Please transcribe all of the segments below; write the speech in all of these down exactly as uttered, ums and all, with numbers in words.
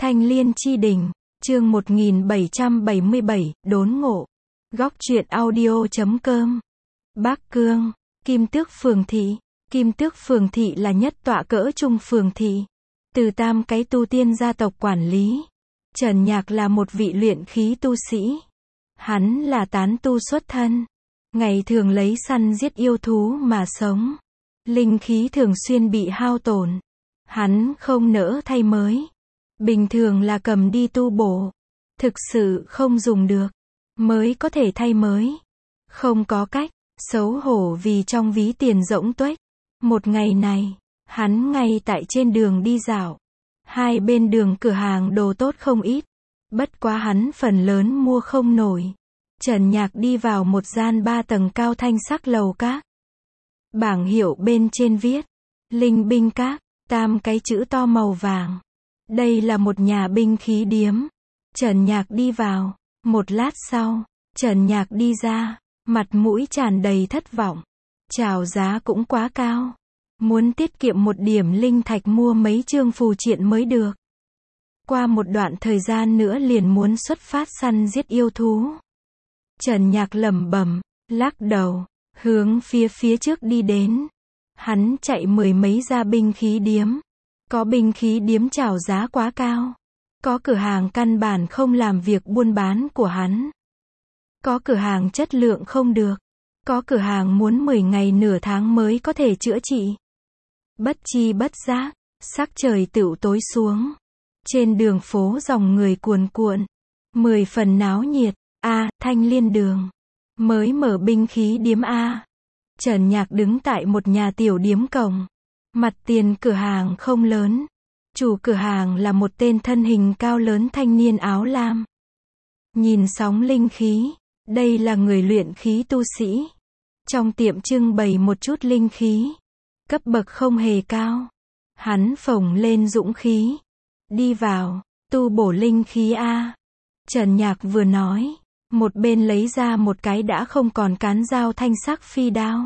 Thanh Liên Chi Đỉnh, chương một nghìn bảy trăm bảy mươi bảy, đốn ngộ. Góc truyện audio chấm com. Bắc Cương, Kim Tước Phường Thị. Kim Tước Phường Thị là nhất tọa cỡ trung phường thị, từ tam cái tu tiên gia tộc quản lý. Trần Nhạc là một vị luyện khí tu sĩ. Hắn là tán tu xuất thân, ngày thường lấy săn giết yêu thú mà sống. Linh khí thường xuyên bị hao tổn, hắn không nỡ thay mới. Bình thường là cầm đi tu bổ, thực sự không dùng được, mới có thể thay mới. Không có cách, xấu hổ vì trong ví tiền rỗng tuếch. Một ngày này, hắn ngay tại trên đường đi dạo. Hai bên đường cửa hàng đồ tốt không ít, bất quá hắn phần lớn mua không nổi. Trần Nhạc đi vào một gian ba tầng cao thanh sắc lầu các. Bảng hiệu bên trên viết, Linh Binh Các, tam cái chữ to màu vàng. Đây là một nhà binh khí điếm. Trần Nhạc đi vào, một lát sau, Trần Nhạc đi ra, mặt mũi tràn đầy thất vọng. Chào giá cũng quá cao. Muốn tiết kiệm một điểm linh thạch mua mấy chương phù triện mới được. Qua một đoạn thời gian nữa liền muốn xuất phát săn giết yêu thú. Trần Nhạc lẩm bẩm, lắc đầu, hướng phía phía trước đi đến. Hắn chạy mười mấy gia binh khí điếm. Có binh khí điếm chào giá quá cao. Có cửa hàng căn bản không làm việc buôn bán của hắn. Có cửa hàng chất lượng không được. Có cửa hàng muốn mười ngày nửa tháng mới có thể chữa trị. Bất chi bất giác, sắc trời tựu tối xuống. Trên đường phố dòng người cuồn cuộn, mười phần náo nhiệt. A, Thanh Liên Đường. Mới mở binh khí điếm A. Trần Nhạc đứng tại một nhà tiểu điếm cổng. Mặt tiền cửa hàng không lớn. Chủ cửa hàng là một tên thân hình cao lớn thanh niên áo lam. Nhìn sóng linh khí, đây là người luyện khí tu sĩ. Trong tiệm trưng bày một chút linh khí, cấp bậc không hề cao. Hắn phồng lên dũng khí, đi vào, tu bổ linh khí A. Trần Nhạc vừa nói, một bên lấy ra một cái đã không còn cán dao thanh sắc phi đao.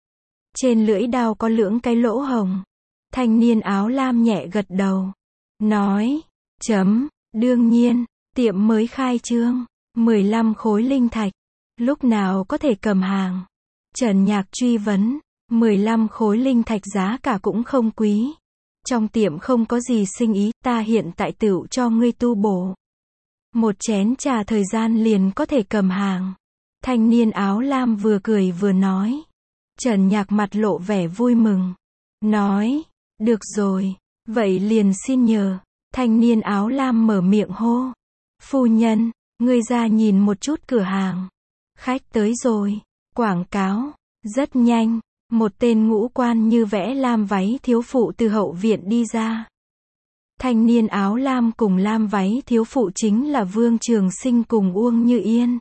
Trên lưỡi đao có lưỡng cái lỗ hồng. Thanh niên áo lam nhẹ gật đầu, nói, chấm, đương nhiên, tiệm mới khai trương, mười lăm khối linh thạch, lúc nào có thể cầm hàng. Trần Nhạc truy vấn, mười lăm khối linh thạch giá cả cũng không quý. Trong tiệm không có gì sinh ý, ta hiện tại tựu cho ngươi tu bổ. Một chén trà thời gian liền có thể cầm hàng. Thanh niên áo lam vừa cười vừa nói. Trần Nhạc mặt lộ vẻ vui mừng, nói, được rồi, vậy liền xin nhờ. Thanh niên áo lam mở miệng hô, phu nhân, ngươi ra nhìn một chút cửa hàng. Khách tới rồi. Quảng cáo, rất nhanh, một tên ngũ quan như vẽ lam váy thiếu phụ từ hậu viện đi ra. Thanh niên áo lam cùng lam váy thiếu phụ chính là Vương Trường Sinh cùng Uông Như Yên.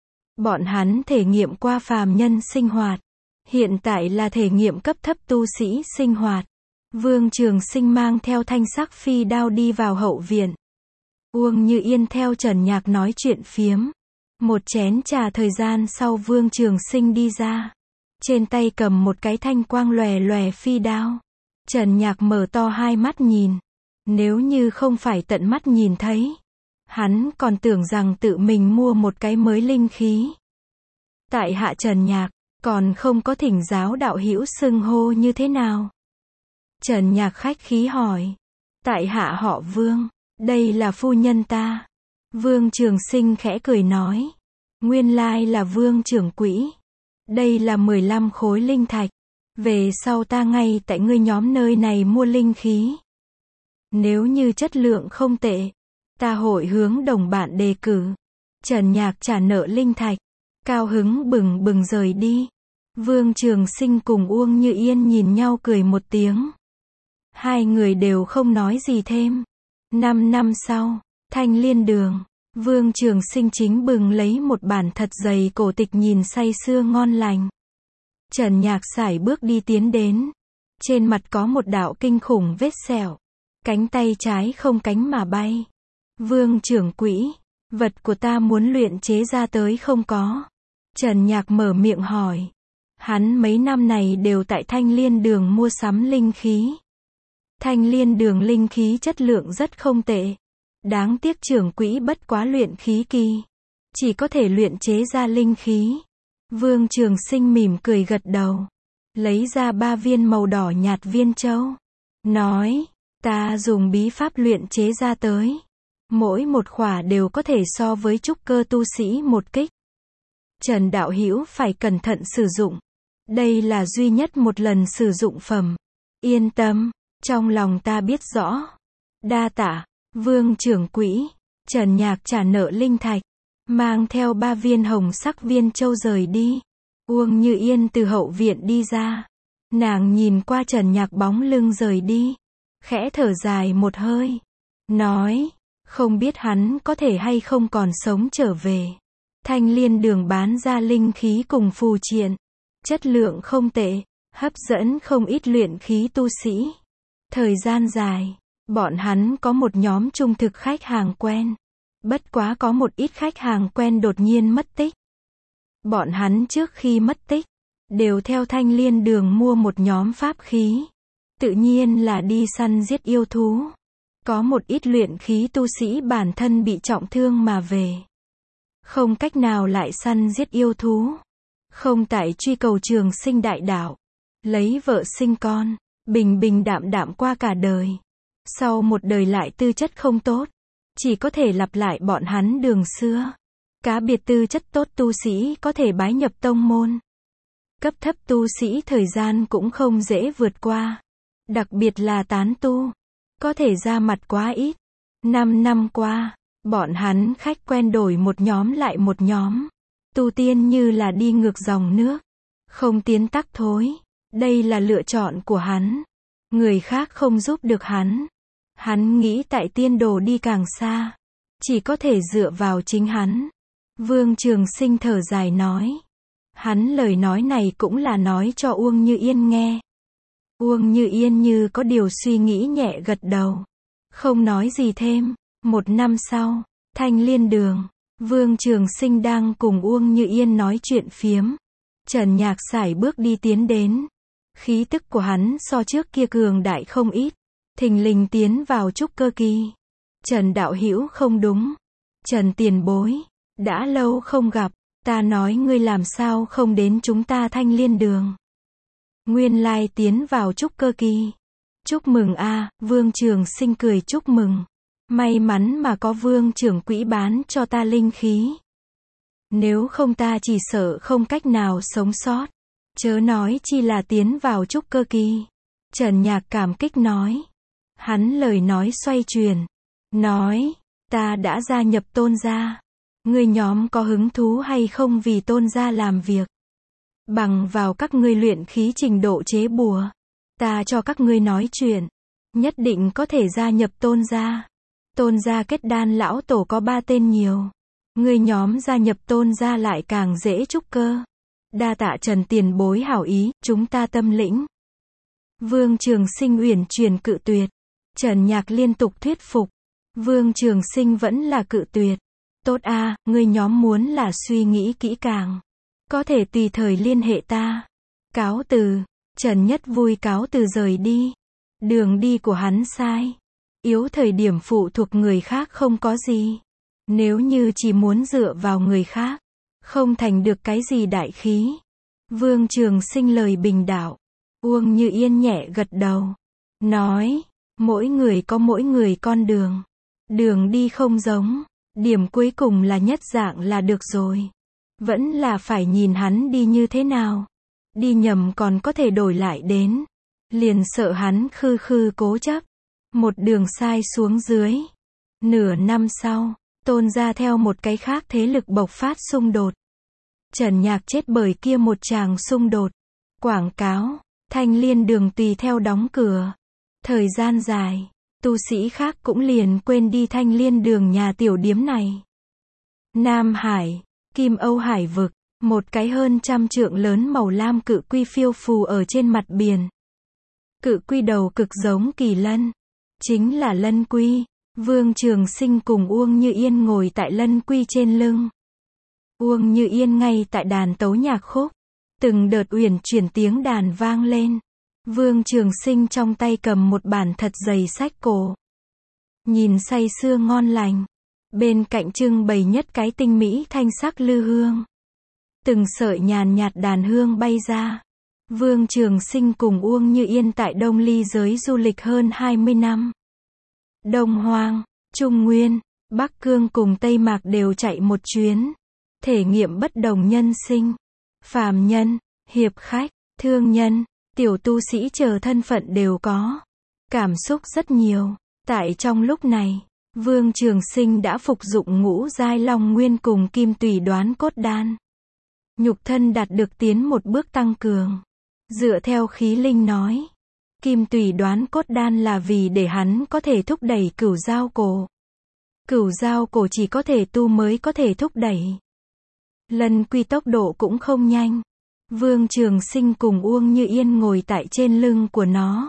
Bọn hắn thể nghiệm qua phàm nhân sinh hoạt, hiện tại là thể nghiệm cấp thấp tu sĩ sinh hoạt. Vương Trường Sinh mang theo thanh sắc phi đao đi vào hậu viện. Uông Như Yên theo Trần Nhạc nói chuyện phiếm. Một chén trà thời gian sau Vương Trường Sinh đi ra. Trên tay cầm một cái thanh quang lòe lòe phi đao. Trần Nhạc mở to hai mắt nhìn. Nếu như không phải tận mắt nhìn thấy, hắn còn tưởng rằng tự mình mua một cái mới linh khí. Tại hạ Trần Nhạc, còn không có thỉnh giáo đạo hữu xưng hô như thế nào? Trần Nhạc khách khí hỏi. Tại hạ họ Vương, đây là phu nhân ta. Vương Trường Sinh khẽ cười nói. Nguyên lai là Vương trưởng quỹ. Đây là mười lăm khối linh thạch. Về sau ta ngay tại ngươi nhóm nơi này mua linh khí. Nếu như chất lượng không tệ, ta hội hướng đồng bạn đề cử. Trần Nhạc trả nợ linh thạch, cao hứng bừng bừng rời đi. Vương Trường Sinh cùng Uông Như Yên nhìn nhau cười một tiếng. Hai người đều không nói gì thêm. Năm năm sau, Thanh Liên Đường, Vương Trường Sinh chính bừng lấy một bản thật dày cổ tịch nhìn say sưa ngon lành. Trần Nhạc sải bước đi tiến đến. Trên mặt có một đạo kinh khủng vết sẹo. Cánh tay trái không cánh mà bay. Vương trưởng quỹ, vật của ta muốn luyện chế ra tới không có? Trần Nhạc mở miệng hỏi. Hắn mấy năm này đều tại Thanh Liên Đường mua sắm linh khí. Thanh Liên Đường linh khí chất lượng rất không tệ. Đáng tiếc trưởng quỹ bất quá luyện khí kỳ, chỉ có thể luyện chế ra linh khí. Vương Trường Sinh mỉm cười gật đầu, lấy ra ba viên màu đỏ nhạt viên châu, nói, ta dùng bí pháp luyện chế ra tới, mỗi một khỏa đều có thể so với trúc cơ tu sĩ một kích. Trần đạo hữu phải cẩn thận sử dụng, đây là duy nhất một lần sử dụng phẩm. Yên tâm, trong lòng ta biết rõ. Đa tạ, Vương trưởng quỹ. Trần Nhạc trả nợ linh thạch, mang theo ba viên hồng sắc viên châu rời đi. Uông Như Yên từ hậu viện đi ra, nàng nhìn qua Trần Nhạc bóng lưng rời đi, khẽ thở dài một hơi, nói, không biết hắn có thể hay không còn sống trở về. Thanh Liên Đường bán ra linh khí cùng phù triện, chất lượng không tệ, hấp dẫn không ít luyện khí tu sĩ. Thời gian dài, bọn hắn có một nhóm trung thực khách hàng quen. Bất quá có một ít khách hàng quen đột nhiên mất tích. Bọn hắn trước khi mất tích, đều theo Thanh Liên Đường mua một nhóm pháp khí. Tự nhiên là đi săn giết yêu thú. Có một ít luyện khí tu sĩ bản thân bị trọng thương mà về, không cách nào lại săn giết yêu thú. Không tại truy cầu trường sinh đại đạo, lấy vợ sinh con, bình bình đạm đạm qua cả đời. Sau một đời lại tư chất không tốt, chỉ có thể lặp lại bọn hắn đường xưa. Cá biệt tư chất tốt tu sĩ có thể bái nhập tông môn. Cấp thấp tu sĩ thời gian cũng không dễ vượt qua. Đặc biệt là tán tu, có thể ra mặt quá ít. Năm năm qua, bọn hắn khách quen đổi một nhóm lại một nhóm. Tu tiên như là đi ngược dòng nước, không tiến tắc thối. Đây là lựa chọn của hắn. Người khác không giúp được hắn. Hắn nghĩ tại tiên đồ đi càng xa, chỉ có thể dựa vào chính hắn. Vương Trường Sinh thở dài nói. Hắn lời nói này cũng là nói cho Uông Như Yên nghe. Uông Như Yên như có điều suy nghĩ nhẹ gật đầu, không nói gì thêm. Một năm sau, Thanh Liên Đường, Vương Trường Sinh đang cùng Uông Như Yên nói chuyện phiếm. Trần Nhạc sải bước đi tiến đến. Khí tức của hắn so trước kia cường đại không ít, thình lình tiến vào trúc cơ kỳ. Trần đạo hữu không đúng. Trần tiền bối, đã lâu không gặp, ta nói ngươi làm sao không đến chúng ta Thanh Liên Đường. Nguyên lai tiến vào trúc cơ kỳ. Chúc mừng a. Vương Trường Sinh cười chúc mừng. May mắn mà có Vương trưởng quỹ bán cho ta linh khí. Nếu không ta chỉ sợ không cách nào sống sót. Chớ nói chi là tiến vào trúc cơ kỳ. Trần Nhạc cảm kích nói. Hắn lời nói xoay chuyển, nói, ta đã gia nhập Tôn gia. Ngươi nhóm có hứng thú hay không vì Tôn gia làm việc? Bằng vào các ngươi luyện khí trình độ chế bùa, ta cho các ngươi nói chuyện, nhất định có thể gia nhập Tôn gia. Tôn gia kết đan lão tổ có ba tên nhiều. Ngươi nhóm gia nhập Tôn gia lại càng dễ trúc cơ. Đa tạ Trần tiền bối hảo ý, chúng ta tâm lĩnh. Vương Trường Sinh uyển chuyển cự tuyệt. Trần Nhạc liên tục thuyết phục. Vương Trường Sinh vẫn là cự tuyệt. Tốt a, à, ngươi nhóm muốn là suy nghĩ kỹ càng, có thể tùy thời liên hệ ta. Cáo từ. Trần Nhất vui cáo từ rời đi. Đường đi của hắn sai. Yếu thời điểm phụ thuộc người khác không có gì. Nếu như chỉ muốn dựa vào người khác, không thành được cái gì đại khí. Vương Trường Sinh lời bình đạo. Uông Như Yên nhẹ gật đầu, nói, mỗi người có mỗi người con đường. Đường đi không giống, điểm cuối cùng là nhất dạng là được rồi. Vẫn là phải nhìn hắn đi như thế nào. Đi nhầm còn có thể đổi lại đến. Liền sợ hắn khư khư cố chấp. Một đường sai xuống dưới. Nửa năm sau, Tôn gia theo một cái khác thế lực bộc phát xung đột. Trần Nhạc chết bởi kia một tràng xung đột. Quảng cáo, Thanh Liên Đường tùy theo đóng cửa. Thời gian dài, tu sĩ khác cũng liền quên đi Thanh Liên Đường nhà tiểu điếm này. Nam Hải, Kim Âu Hải vực, một cái hơn trăm trượng lớn màu lam cự quy phiêu phù ở trên mặt biển. Cự quy đầu cực giống kỳ lân, chính là lân quy. Vương Trường Sinh cùng Uông Như Yên ngồi tại lân quy trên lưng. Uông Như Yên ngay tại đàn tấu nhạc khúc. Từng đợt uyển chuyển tiếng đàn vang lên. Vương Trường Sinh trong tay cầm một bản thật dày sách cổ. nhìn say sưa ngon lành. Bên cạnh trưng bày nhất cái tinh mỹ thanh sắc lư hương. Từng sợi nhàn nhạt đàn hương bay ra. Vương Trường Sinh cùng Uông Như Yên tại Đông Ly giới du lịch hơn hai mươi năm. Đông Hoang, Trung Nguyên, Bắc Cương cùng Tây Mạc đều chạy một chuyến. Thể nghiệm bất đồng nhân sinh. Phàm nhân, hiệp khách, thương nhân, tiểu tu sĩ chờ thân phận đều có. Cảm xúc rất nhiều. Tại trong lúc này, Vương Trường Sinh đã phục dụng ngũ giai long nguyên cùng kim tùy đoán cốt đan. Nhục thân đạt được tiến một bước tăng cường. Dựa theo khí linh nói, kim tùy đoán cốt đan là vì để hắn có thể thúc đẩy cửu giao cổ. Cửu giao cổ chỉ có thể tu mới có thể thúc đẩy. Lân quy tốc độ cũng không nhanh. Vương Trường Sinh cùng Uông Như Yên ngồi tại trên lưng của nó.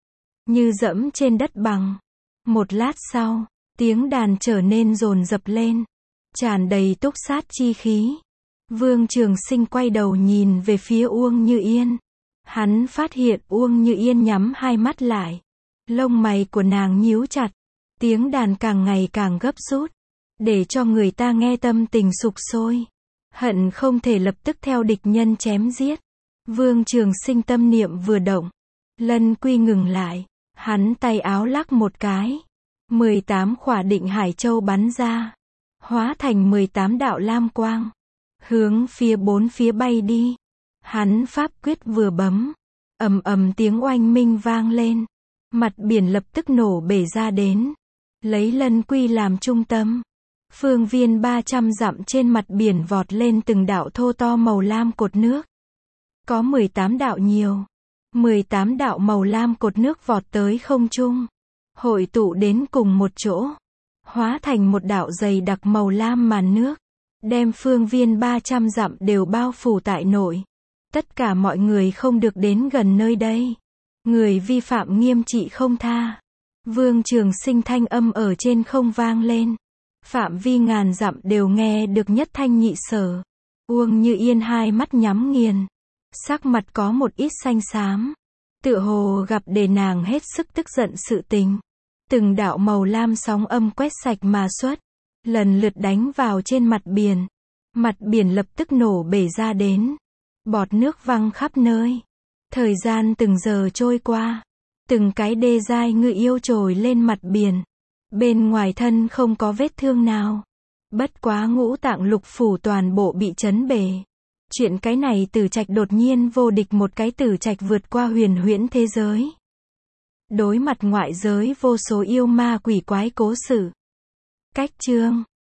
Như dẫm trên đất bằng. Một lát sau, tiếng đàn trở nên dồn dập lên. Tràn đầy túc sát chi khí. Vương Trường Sinh quay đầu nhìn về phía Uông Như Yên. Hắn phát hiện Uông Như Yên nhắm hai mắt lại. Lông mày của nàng nhíu chặt. Tiếng đàn càng ngày càng gấp rút. Để cho người ta nghe tâm tình sục sôi. Hận không thể lập tức theo địch nhân chém giết. Vương Trường Sinh tâm niệm vừa động. Lân quy ngừng lại. Hắn tay áo lắc một cái. mười tám khỏa định hải châu bắn ra. Hóa thành mười tám đạo lam quang. Hướng phía bốn phía bay đi. Hắn pháp quyết vừa bấm. Ầm ầm tiếng oanh minh vang lên. Mặt biển lập tức nổ bể ra đến. Lấy lân quy làm trung tâm. Phương viên ba trăm dặm trên mặt biển vọt lên từng đạo thô to màu lam cột nước. Có mười tám đạo nhiều. mười tám đạo màu lam cột nước vọt tới không trung. Hội tụ đến cùng một chỗ. Hóa thành một đạo dày đặc màu lam màn nước. Đem phương viên ba trăm dặm đều bao phủ tại nội. Tất cả mọi người không được đến gần nơi đây. Người vi phạm nghiêm trị không tha. Vương Trường Sinh thanh âm ở trên không vang lên. Phạm vi ngàn dặm đều nghe được nhất thanh nhị sở. Uông Như Yên hai mắt nhắm nghiền. Sắc mặt có một ít xanh xám. Tựa hồ gặp để nàng hết sức tức giận sự tình. Từng đạo màu lam sóng âm quét sạch mà xuất. Lần lượt đánh vào trên mặt biển. Mặt biển lập tức nổ bể ra đến. Bọt nước văng khắp nơi. Thời gian từng giờ trôi qua. Từng cái đê giai ngư yêu trồi lên mặt biển. Bên ngoài thân không có vết thương nào. Bất quá ngũ tạng lục phủ toàn bộ bị chấn bể. Chuyện cái này Tử Trạch đột nhiên vô địch một cái Tử Trạch vượt qua huyền huyễn thế giới. Đối mặt ngoại giới vô số yêu ma quỷ quái cố sự. Cách chương